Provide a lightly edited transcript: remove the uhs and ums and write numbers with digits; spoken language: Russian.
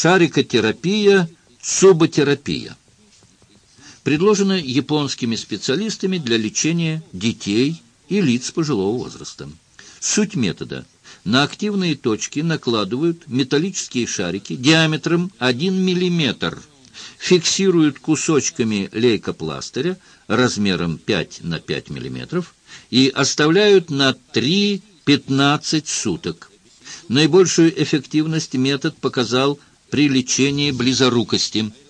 Шарикотерапия, цуботерапия. Предложена японскими специалистами для лечения детей и лиц пожилого возраста. Суть метода. На активные точки накладывают металлические шарики диаметром 1 мм, фиксируют кусочками лейкопластыря размером 5 на 5 мм и оставляют на 3-15 суток. Наибольшую эффективность метод показал при лечении близорукости.